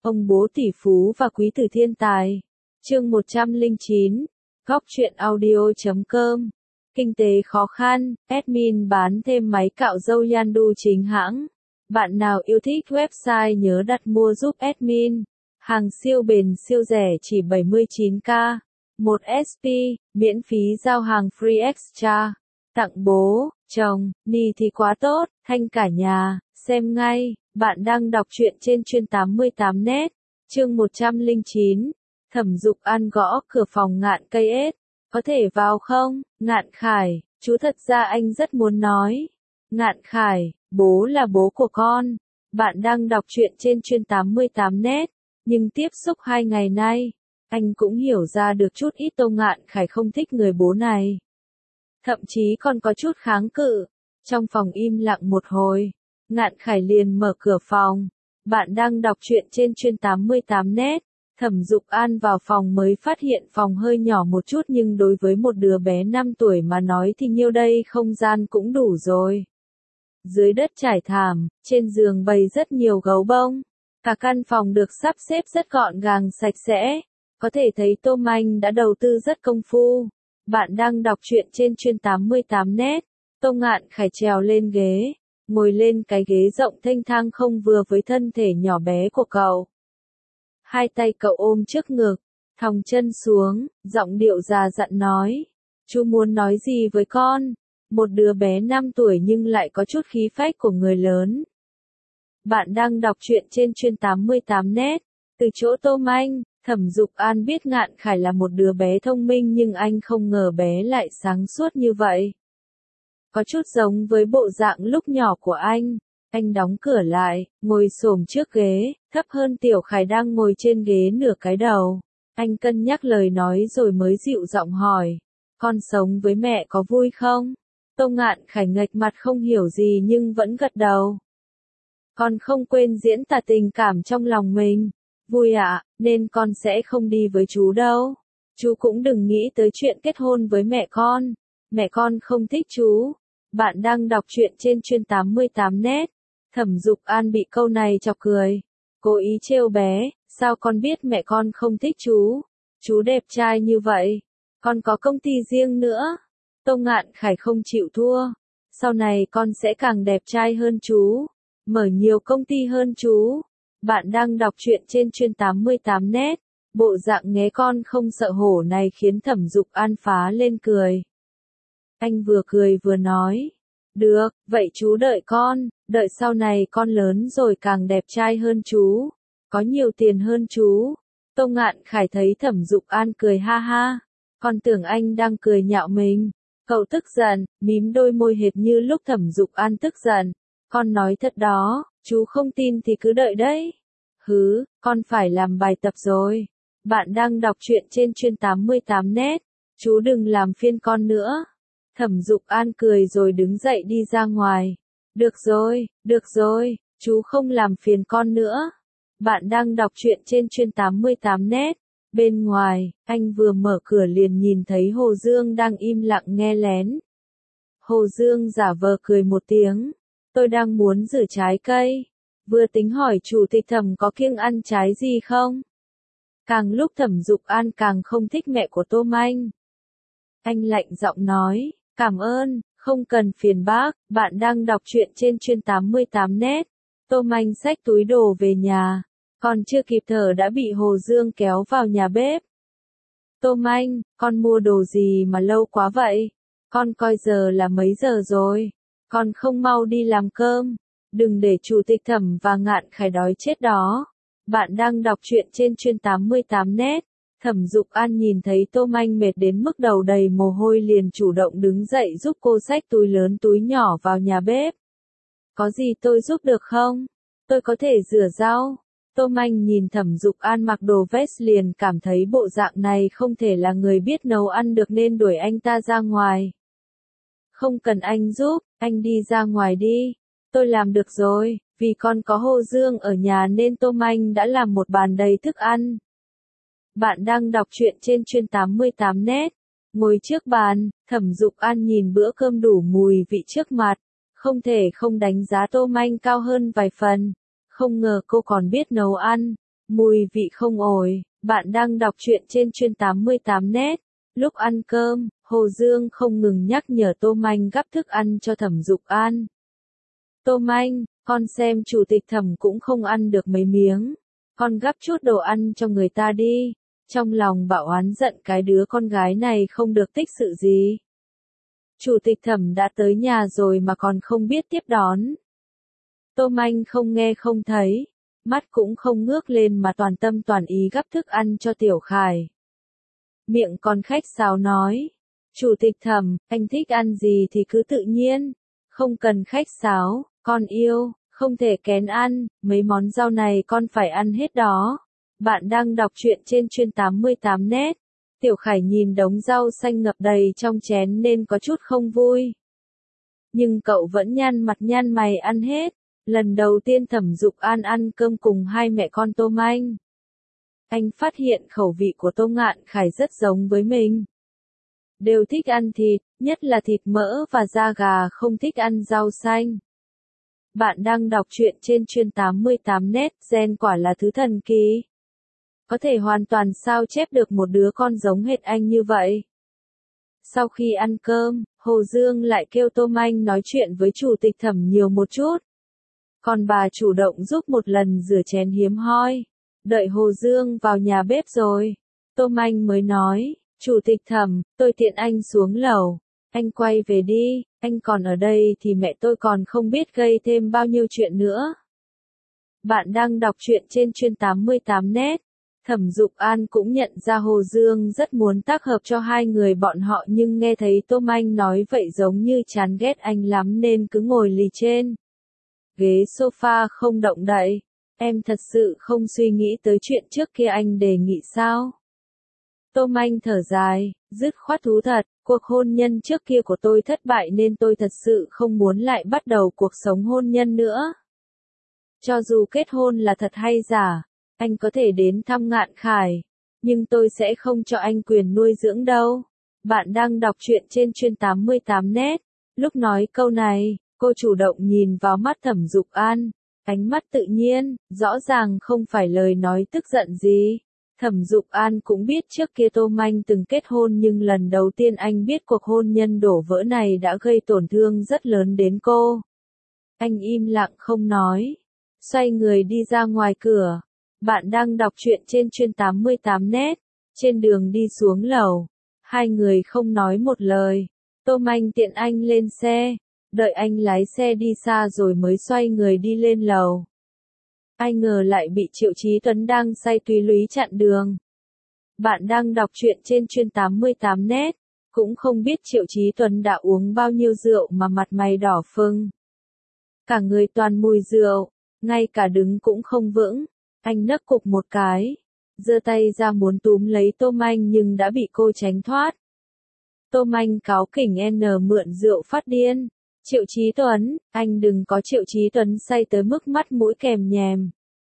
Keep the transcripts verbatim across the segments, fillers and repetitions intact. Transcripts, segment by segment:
Ông bố tỷ phú và quý tử thiên tài. Chương một trăm lẻ chín. Góc truyện audio chấm com. Kinh tế khó khăn, admin bán thêm máy cạo râu Yandu chính hãng. Bạn nào yêu thích website nhớ đặt mua giúp admin. Hàng siêu bền siêu rẻ chỉ bảy mươi chín k. một ét pê, miễn phí giao hàng free extra. Tặng bố, chồng, ni thì quá tốt, thanh cả nhà, xem ngay. Bạn đang đọc truyện trên chuyên tám mươi tám net. Chương một trăm lẻ chín. Thẩm Dục An gõ cửa phòng Ngạn Cây Ết. Có thể vào không, Ngạn Khải, chú thật ra anh rất muốn nói. Ngạn Khải, bố là bố của con. Bạn đang đọc truyện trên chuyên tám mươi tám net. Nhưng tiếp xúc hai ngày nay, anh cũng hiểu ra được chút ít Tô Ngạn Khải không thích người bố này. Thậm chí còn có chút kháng cự. Trong phòng im lặng một hồi, Ngạn Khải liền mở cửa phòng. Bạn đang đọc truyện trên chuyên tám mươi tám net. Thẩm Dục An vào phòng mới phát hiện phòng hơi nhỏ một chút nhưng đối với một đứa bé năm tuổi mà nói thì nhiêu đây không gian cũng đủ rồi. Dưới đất trải thảm, trên giường bày rất nhiều gấu bông. Cả căn phòng được sắp xếp rất gọn gàng sạch sẽ. Có thể thấy Tô Manh đã đầu tư rất công phu. Bạn đang đọc truyện trên chuyên tám mươi tám net. Tô Ngạn Khải trèo lên ghế, ngồi lên cái ghế rộng thênh thang không vừa với thân thể nhỏ bé của cậu. Hai tay cậu ôm trước ngực, thòng chân xuống, giọng điệu già dặn nói. Chú muốn nói gì với con? Một đứa bé năm tuổi nhưng lại có chút khí phách của người lớn. Bạn đang đọc truyện trên chuyên tám mươi tám net. Từ chỗ Tô Manh, Thẩm Dục An biết Ngạn Khải là một đứa bé thông minh nhưng anh không ngờ bé lại sáng suốt như vậy. Có chút giống với bộ dạng lúc nhỏ của anh. Anh đóng cửa lại, ngồi xổm trước ghế, thấp hơn Tiểu Khải đang ngồi trên ghế nửa cái đầu. Anh cân nhắc lời nói rồi mới dịu giọng hỏi. Con sống với mẹ có vui không? Tô Ngạn Khải nghệch mặt không hiểu gì nhưng vẫn gật đầu. Con không quên diễn tả tình cảm trong lòng mình. Vui ạ, à, nên con sẽ không đi với chú đâu. Chú cũng đừng nghĩ tới chuyện kết hôn với mẹ con. Mẹ con không thích chú. Bạn đang đọc truyện trên chuyên tám mươi tám net. Thẩm Dục An bị câu này chọc cười. Cố ý trêu bé, sao con biết mẹ con không thích chú? Chú đẹp trai như vậy. Con có công ty riêng nữa. Tô Ngạn Khải không chịu thua. Sau này con sẽ càng đẹp trai hơn chú. Mở nhiều công ty hơn chú. Bạn đang đọc truyện trên chuyên tám mươi tám net. Bộ dạng nghé con không sợ hổ này khiến Thẩm Dục An phá lên cười. Anh vừa cười vừa nói. Được, vậy chú đợi con, đợi sau này con lớn rồi càng đẹp trai hơn chú. Có nhiều tiền hơn chú. Tô Ngạn Khải thấy Thẩm Dục An cười ha ha. Con tưởng anh đang cười nhạo mình. Cậu tức giận, mím đôi môi hệt như lúc Thẩm Dục An tức giận. Con nói thật đó, chú không tin thì cứ đợi đấy. Hứ, con phải làm bài tập rồi. Bạn đang đọc truyện trên chuyên tám mươi tám net. Chú đừng làm phiền con nữa. Thẩm Dục An cười rồi đứng dậy đi ra ngoài. Được rồi, được rồi, chú không làm phiền con nữa. Bạn đang đọc truyện trên chuyên tám mươi tám net. Bên ngoài, anh vừa mở cửa liền nhìn thấy Hồ Dương đang im lặng nghe lén. Hồ Dương giả vờ cười một tiếng. Tôi đang muốn rửa trái cây. Vừa tính hỏi chủ tịch Thẩm có kiêng ăn trái gì không? Càng lúc Thẩm Dục An càng không thích mẹ của Tô Manh. Anh lạnh giọng nói. Cảm ơn, không cần phiền bác, bạn đang đọc truyện trên chuyên tám mươi tám net. Tô Manh xách túi đồ về nhà. Còn chưa kịp thở đã bị Hồ Dương kéo vào nhà bếp. Tô Manh, con mua đồ gì mà lâu quá vậy? Con coi giờ là mấy giờ rồi? Con không mau đi làm cơm. Đừng để chủ tịch Thẩm và Ngạn Khải đói chết đó. Bạn đang đọc truyện trên chuyên tám mươi tám net. Thẩm Dục An nhìn thấy Tô Manh mệt đến mức đầu đầy mồ hôi liền chủ động đứng dậy giúp cô xách túi lớn túi nhỏ vào nhà bếp. Có gì tôi giúp được không? Tôi có thể rửa rau. Tô Manh nhìn Thẩm Dục An mặc đồ vest liền cảm thấy bộ dạng này không thể là người biết nấu ăn được nên đuổi anh ta ra ngoài. Không cần anh giúp, anh đi ra ngoài đi. Tôi làm được rồi, vì con có Hồ Dương ở nhà nên Tô Manh đã làm một bàn đầy thức ăn. Bạn đang đọc truyện trên chuyên tám mươi tám net. Ngồi trước bàn, Thẩm Dục An nhìn bữa cơm đủ mùi vị trước mặt. Không thể không đánh giá Tô Manh cao hơn vài phần. Không ngờ cô còn biết nấu ăn. Mùi vị không ổi, bạn đang đọc truyện trên chuyên tám mươi tám net. Lúc ăn cơm, Hồ Dương không ngừng nhắc nhở Tô Manh gắp thức ăn cho Thẩm Dục An. Tô Manh, con xem chủ tịch Thẩm cũng không ăn được mấy miếng. Con gắp chút đồ ăn cho người ta đi. Trong lòng bạo oán giận cái đứa con gái này không được tích sự gì. Chủ tịch Thẩm đã tới nhà rồi mà còn không biết tiếp đón. Tô Manh không nghe không thấy, mắt cũng không ngước lên mà toàn tâm toàn ý gắp thức ăn cho Tiểu Khải. Miệng còn khách sáo nói, Chủ tịch Thẩm, anh thích ăn gì thì cứ tự nhiên, không cần khách sáo, con yêu, không thể kén ăn, mấy món rau này con phải ăn hết đó. Bạn đang đọc truyện trên chuyên tám mươi tám net. Tiểu Khải nhìn đống rau xanh ngập đầy trong chén nên có chút không vui. Nhưng cậu vẫn nhăn mặt nhăn mày ăn hết. Lần đầu tiên Thẩm Dục An ăn cơm cùng hai mẹ con Tô Manh. Anh phát hiện khẩu vị của Tô Ngạn Khải rất giống với mình. Đều thích ăn thịt, nhất là thịt mỡ và da gà, không thích ăn rau xanh. Bạn đang đọc truyện trên chuyên tám mươi tám net, gen quả là thứ thần kỳ. Có thể hoàn toàn sao chép được một đứa con giống hệt anh như vậy. Sau khi ăn cơm, Hồ Dương lại kêu Tô Manh nói chuyện với Chủ tịch Thẩm nhiều một chút. Còn bà chủ động giúp một lần rửa chén hiếm hoi. Đợi Hồ Dương vào nhà bếp rồi, Tô Manh mới nói, Chủ tịch Thẩm, tôi tiện anh xuống lầu. Anh quay về đi, anh còn ở đây thì mẹ tôi còn không biết gây thêm bao nhiêu chuyện nữa. Bạn đang đọc truyện trên chuyên tám mươi tám net. Thẩm Dục An cũng nhận ra Hồ Dương rất muốn tác hợp cho hai người bọn họ nhưng nghe thấy Tô Manh nói vậy giống như chán ghét anh lắm nên cứ ngồi lì trên ghế sofa không động đậy. Em thật sự không suy nghĩ tới chuyện trước kia anh đề nghị sao? Tô Manh thở dài, dứt khoát thú thật, cuộc hôn nhân trước kia của tôi thất bại nên tôi thật sự không muốn lại bắt đầu cuộc sống hôn nhân nữa. Cho dù kết hôn là thật hay giả, anh có thể đến thăm Ngạn Khải, nhưng tôi sẽ không cho anh quyền nuôi dưỡng đâu. Bạn đang đọc truyện trên chuyên tám mươi tám net. Lúc nói câu này, cô chủ động nhìn vào mắt Thẩm Dục An, ánh mắt tự nhiên, rõ ràng không phải lời nói tức giận gì. Thẩm Dục An cũng biết trước kia Tô Manh từng kết hôn nhưng lần đầu tiên anh biết cuộc hôn nhân đổ vỡ này đã gây tổn thương rất lớn đến cô. Anh im lặng không nói, xoay người đi ra ngoài cửa. Bạn đang đọc truyện trên chuyên tám mươi tám net. Trên đường đi xuống lầu, hai người không nói một lời. Tô Manh tiện anh lên xe, đợi anh lái xe đi xa rồi mới xoay người đi lên lầu. Ai ngờ lại bị Triệu Chí Tuấn đang say túy lúy chặn đường. Bạn đang đọc truyện trên chuyên tám mươi tám net. Cũng không biết Triệu Chí Tuấn đã uống bao nhiêu rượu mà mặt mày đỏ phừng. Cả người toàn mùi rượu, ngay cả đứng cũng không vững. Anh nấc cục một cái, giơ tay ra muốn túm lấy Tô Manh nhưng đã bị cô tránh thoát. Tô Manh cáu kỉnh N mượn rượu phát điên. Triệu Chí Tuấn, anh đừng có Triệu Chí Tuấn say tới mức mắt mũi kèm nhèm.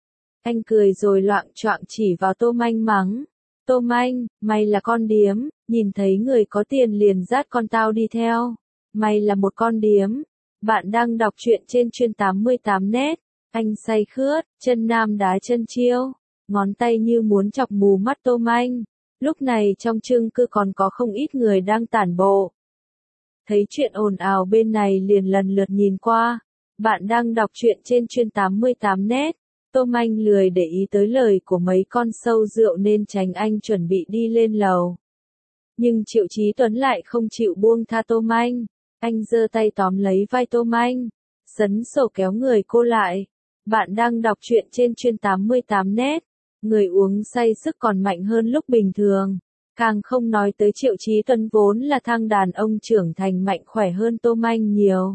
Anh cười rồi loạng choạng chỉ vào Tô Manh mắng. Tô Manh, mày là con điếm, nhìn thấy người có tiền liền dắt con tao đi theo. Mày là một con điếm. Bạn đang đọc truyện trên chuyên tám mươi tám net. Anh say khướt, chân nam đá chân chiêu, ngón tay như muốn chọc mù mắt Tô Manh. Lúc này trong chung cư còn có không ít người đang tản bộ. Thấy chuyện ồn ào bên này liền lần lượt nhìn qua. Bạn đang đọc truyện trên chuyên tám mươi tám net. Tô Manh lười để ý tới lời của mấy con sâu rượu nên tránh anh chuẩn bị đi lên lầu. Nhưng Triệu Chí Tuấn lại không chịu buông tha Tô Manh. Anh giơ tay tóm lấy vai Tô Manh, sấn sổ kéo người cô lại. Bạn đang đọc truyện trên chuyên tám mươi tám net. Người uống say sức còn mạnh hơn lúc bình thường. Càng không nói tới Triệu Chí Tuấn vốn là thằng đàn ông trưởng thành mạnh khỏe hơn Tô Manh nhiều.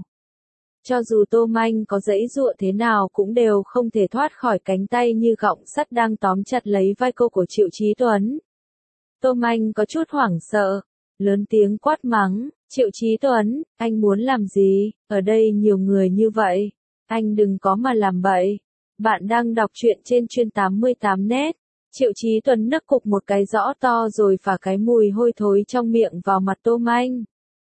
Cho dù Tô Manh có giãy giụa thế nào cũng đều không thể thoát khỏi cánh tay như gọng sắt đang tóm chặt lấy vai cô của Triệu Chí Tuấn. Tô Manh có chút hoảng sợ, lớn tiếng quát mắng, Triệu Chí Tuấn, anh muốn làm gì, ở đây nhiều người như vậy, anh đừng có mà làm bậy. Bạn đang đọc truyện trên chuyên tám mươi tám net. Triệu Chí Tuấn nấc cục một cái rõ to rồi phả cái mùi hôi thối trong miệng vào mặt Tô Manh.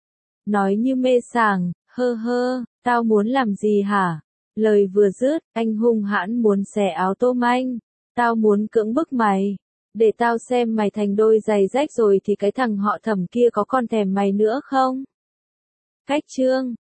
Nói như mê sảng, hơ hơ, tao muốn làm gì hả? Lời vừa dứt, anh hung hãn muốn xẻ áo Tô Manh. Tao muốn cưỡng bức mày. Để tao xem mày thành đôi giày rách rồi thì cái thằng họ Thẩm kia có còn thèm mày nữa không? Cách chương